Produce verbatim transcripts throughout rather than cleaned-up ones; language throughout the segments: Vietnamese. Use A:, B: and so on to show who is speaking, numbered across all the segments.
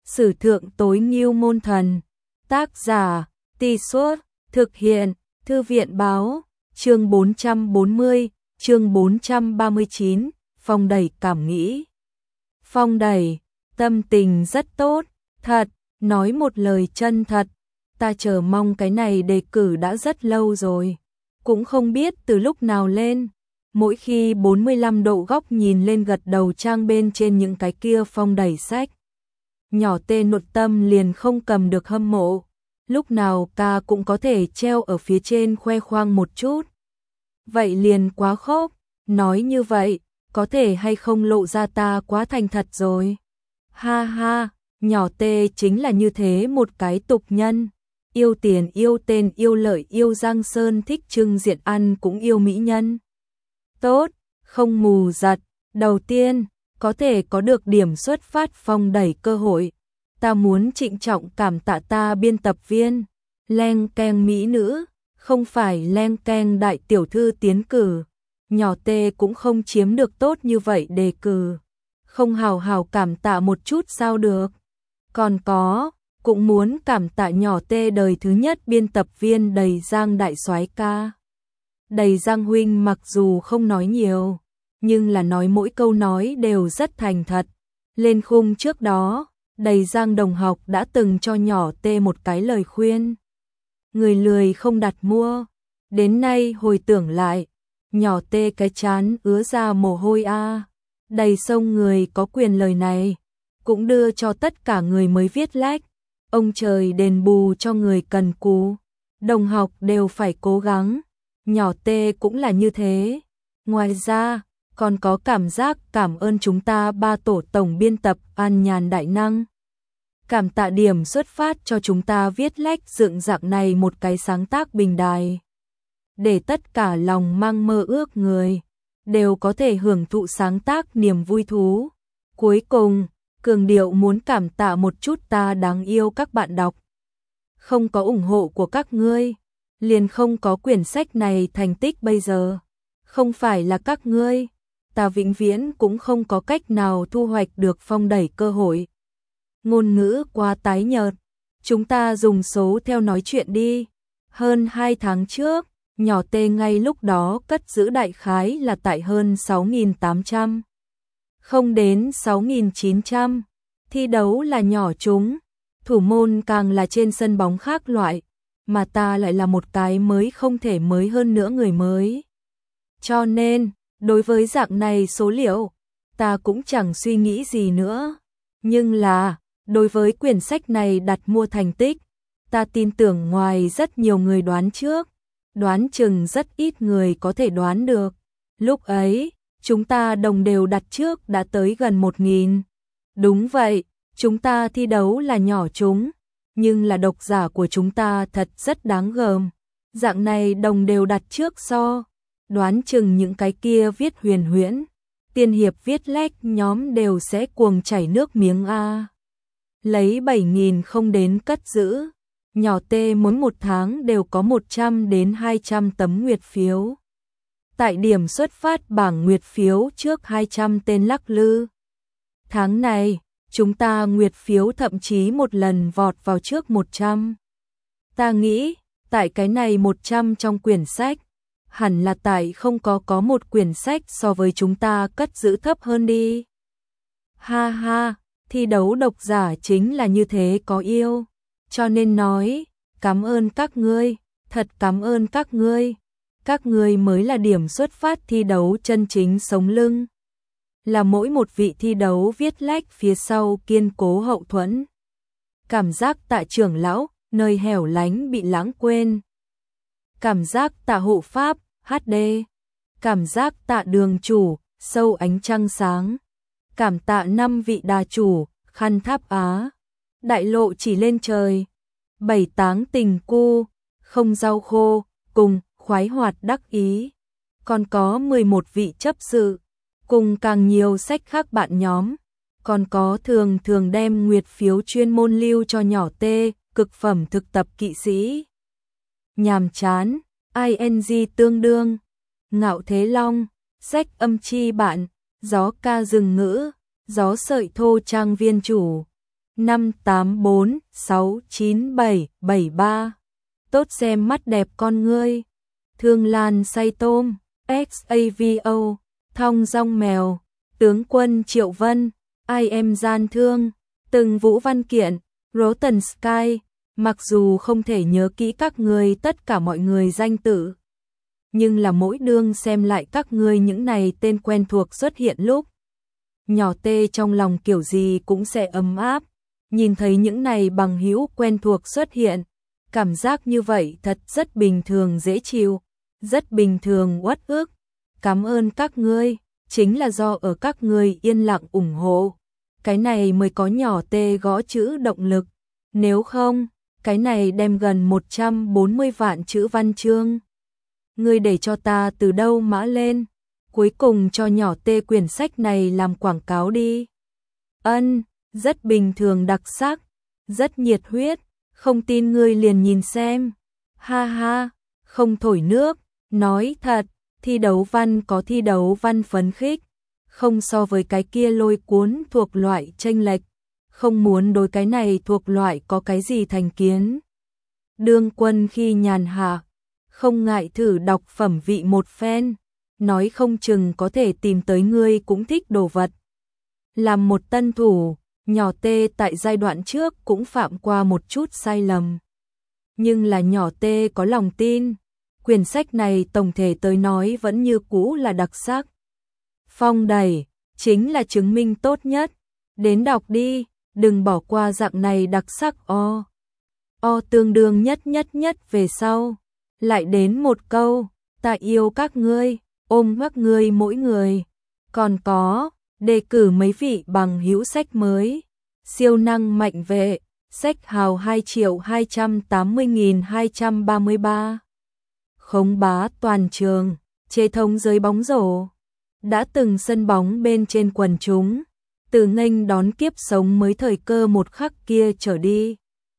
A: Sử thượng tối ngưu môn thần. Tác giả, Tì Suốt, thực hiện, Thư viện báo, chương bốn trăm bốn mươi, chương bốn trăm ba mươi chín, Phong đẩy cảm nghĩ. Phong đẩy, tâm tình rất tốt, thật, nói một lời chân thật, ta chờ mong cái này đề cử đã rất lâu rồi, cũng không biết từ lúc nào lên. Mỗi khi bốn mươi lăm độ góc nhìn lên gật đầu trang bên trên những cái kia phong đẩy sách, nhỏ tên nội tâm liền không cầm được hâm mộ, lúc nào ca cũng có thể treo ở phía trên khoe khoang một chút. Vậy liền quá khốc, nói như vậy, có thể hay không lộ ra ta quá thành thật rồi. Ha ha, nhỏ tê chính là như thế một cái tục nhân, yêu tiền yêu tên yêu lợi yêu Giang Sơn, thích trưng diện ăn cũng yêu mỹ nhân. Tốt, không mù giật, đầu tiên, có thể có được điểm xuất phát phong đẩy cơ hội. Ta muốn trịnh trọng cảm tạ ta biên tập viên, leng keng mỹ nữ, không phải leng keng đại tiểu thư tiến cử. Nhỏ tê cũng không chiếm được tốt như vậy đề cử. Không hào hào cảm tạ một chút sao được. Còn có, cũng muốn cảm tạ nhỏ tê đời thứ nhất biên tập viên Đầy Giang đại soái ca. Đầy Giang huynh mặc dù không nói nhiều, nhưng là nói mỗi câu nói đều rất thành thật. Lên khung trước đó, Đầy Giang đồng học đã từng cho nhỏ tê một cái lời khuyên. Người lười không đặt mua. Đến nay hồi tưởng lại, nhỏ tê cái chán ứa ra mồ hôi a. Đầy sông người có quyền lời này, cũng đưa cho tất cả người mới viết lách. Ông trời đền bù cho người cần cù. Đồng học đều phải cố gắng. Nhỏ tê cũng là như thế. Ngoài ra, còn có cảm giác cảm ơn chúng ta ba tổ tổng biên tập an nhàn đại năng. Cảm tạ điểm xuất phát cho chúng ta viết lách dựng dạng này một cái sáng tác bình đài. Để tất cả lòng mang mơ ước người, đều có thể hưởng thụ sáng tác niềm vui thú. Cuối cùng, cường điệu muốn cảm tạ một chút ta đáng yêu các bạn đọc. Không có ủng hộ của các ngươi, liền không có quyển sách này thành tích bây giờ. Không phải là các ngươi, ta vĩnh viễn cũng không có cách nào thu hoạch được phong đẩy cơ hội. Ngôn ngữ quá tái nhợt, chúng ta dùng số theo nói chuyện đi. Hơn hai tháng trước, nhỏ tê ngay lúc đó cất giữ đại khái là tại hơn sáu nghìn tám trăm. Không đến sáu nghìn chín trăm. Thi đấu là nhỏ chúng, thủ môn càng là trên sân bóng khác loại, mà ta lại là một cái mới không thể mới hơn nữa người mới. Cho nên, đối với dạng này số liệu, ta cũng chẳng suy nghĩ gì nữa. Nhưng là, đối với quyển sách này đặt mua thành tích, ta tin tưởng ngoài rất nhiều người đoán trước, đoán chừng rất ít người có thể đoán được. Lúc ấy, chúng ta đồng đều đặt trước đã tới gần một nghìn. Đúng vậy, chúng ta thi đấu là nhỏ chúng, nhưng là độc giả của chúng ta thật rất đáng gờm. Dạng này đồng đều đặt trước so, đoán chừng những cái kia viết huyền huyễn, tiên hiệp viết lách nhóm đều sẽ cuồng chảy nước miếng a. Lấy bảy nghìn không đến cất giữ, nhỏ tê muốn một tháng đều có một trăm đến hai trăm tấm nguyệt phiếu. Tại điểm xuất phát bảng nguyệt phiếu trước hai trăm tên lắc lư. Tháng này, chúng ta nguyệt phiếu thậm chí một lần vọt vào trước một trăm. Ta nghĩ, tại cái này một trăm trong quyển sách, hẳn là tại không có có một quyển sách so với chúng ta cất giữ thấp hơn đi. Ha ha, thi đấu độc giả chính là như thế có yêu. Cho nên nói, cảm ơn các ngươi, thật cảm ơn các ngươi. Các ngươi mới là điểm xuất phát thi đấu chân chính sống lưng. Là mỗi một vị thi đấu viết lách phía sau kiên cố hậu thuẫn. Cảm giác tạ trưởng lão, nơi hẻo lánh bị lãng quên. Cảm giác tạ hộ pháp, hát đê. Cảm giác tạ đường chủ, sâu ánh trăng sáng. Cảm tạ năm vị đà chủ, khăn tháp Á. Đại lộ chỉ lên trời. Bảy táng tình cu, không rau khô, cùng khoái hoạt đắc ý. Còn có mười một vị chấp sự, cùng càng nhiều sách khác bạn nhóm. Còn có thường thường đem nguyệt phiếu chuyên môn lưu cho nhỏ tê, cực phẩm thực tập kỵ sĩ. Nhàm chán, ing tương đương. Ngạo thế long, sách âm chi bạn, gió ca rừng ngữ, gió sợi thô trang viên chủ. năm tám bốn sáu chín bảy bảy ba. Tốt xem mắt đẹp con ngươi. Thương Lan say tôm, xavo, thong dong mèo, tướng quân Triệu Vân, I am gian thương, từng Vũ Văn Kiện, Rotten Sky. Mặc dù không thể nhớ kỹ các ngươi tất cả mọi người danh tự, nhưng là mỗi đương xem lại các ngươi những này tên quen thuộc xuất hiện lúc, nhỏ tê trong lòng kiểu gì cũng sẽ ấm áp. Nhìn thấy những này bằng hữu quen thuộc xuất hiện, cảm giác như vậy thật rất bình thường dễ chịu, rất bình thường uất ức. Cảm ơn các ngươi, chính là do ở các ngươi yên lặng ủng hộ, cái này mới có nhỏ tê gõ chữ động lực. Nếu không, cái này đem gần một trăm bốn mươi vạn chữ văn chương. Ngươi để cho ta từ đâu mã lên, cuối cùng cho nhỏ tê quyển sách này làm quảng cáo đi. Ân, rất bình thường đặc sắc, rất nhiệt huyết, không tin ngươi liền nhìn xem. Ha ha, không thổi nước, nói thật, thi đấu văn có thi đấu văn phấn khích, không so với cái kia lôi cuốn thuộc loại chênh lệch, không muốn đối cái này thuộc loại có cái gì thành kiến. Đương quân khi nhàn hạ, không ngại thử đọc phẩm vị một phen, nói không chừng có thể tìm tới ngươi cũng thích đồ vật. Làm một tân thủ, nhỏ tê tại giai đoạn trước cũng phạm qua một chút sai lầm. Nhưng là nhỏ tê có lòng tin, quyển sách này tổng thể tới nói vẫn như cũ là đặc sắc. Phong đẩy, chính là chứng minh tốt nhất. Đến đọc đi, đừng bỏ qua dạng này đặc sắc o. O tương đương nhất nhất nhất về sau. Lại đến một câu, ta yêu các ngươi, ôm các ngươi mỗi người. Còn có, đề cử mấy vị bằng hữu sách mới. Siêu năng mạnh vệ, sách hào hai triệu hai trăm tám mươi nghìn hai trăm ba mươi ba. Khống bá toàn trường, chế thống giới bóng rổ. Đã từng sân bóng bên trên quần chúng, từ nghênh đón kiếp sống mới thời cơ một khắc kia trở đi.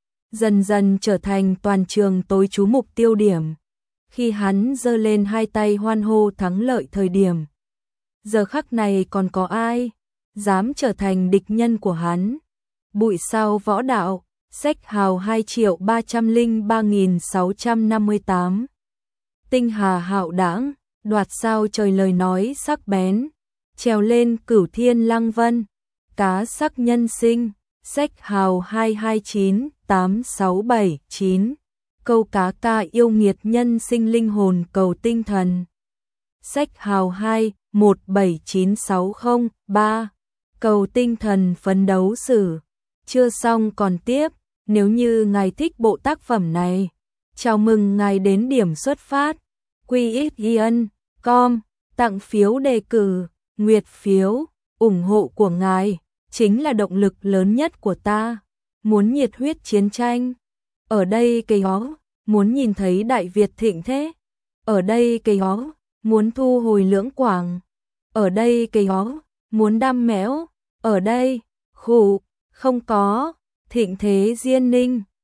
A: Dần dần trở thành toàn trường tối chú mục tiêu điểm. Khi hắn giơ lên hai tay hoan hô thắng lợi thời điểm. Giờ khắc này còn có ai dám trở thành địch nhân của hắn. Bụi sao võ đạo, sách hào hai triệu ba trăm lẻ ba nghìn sáu trăm năm mươi tám. Tinh hà hạo đãng, đoạt sao trời lời nói sắc bén, trèo lên cửu thiên lăng vân, cá sắc nhân sinh, sách hào hai hai chín tám sáu bảy chín. Câu cá ca yêu nghiệt nhân sinh linh hồn cầu tinh thần. Sách hào hai một bảy chín sáu không ba. Cầu tinh thần phấn đấu sử. Chưa xong còn tiếp, nếu như ngài thích bộ tác phẩm này, chào mừng ngài đến điểm xuất phát. quy ích yên com, tặng phiếu đề cử, nguyệt phiếu, ủng hộ của ngài, chính là động lực lớn nhất của ta. Muốn nhiệt huyết chiến tranh, ở đây cây ó, muốn nhìn thấy Đại Việt thịnh thế, ở đây cây ó, muốn thu hồi Lưỡng Quảng, ở đây cây ó, muốn đam mẽo, ở đây, khủ, không có, thịnh thế Diên Ninh.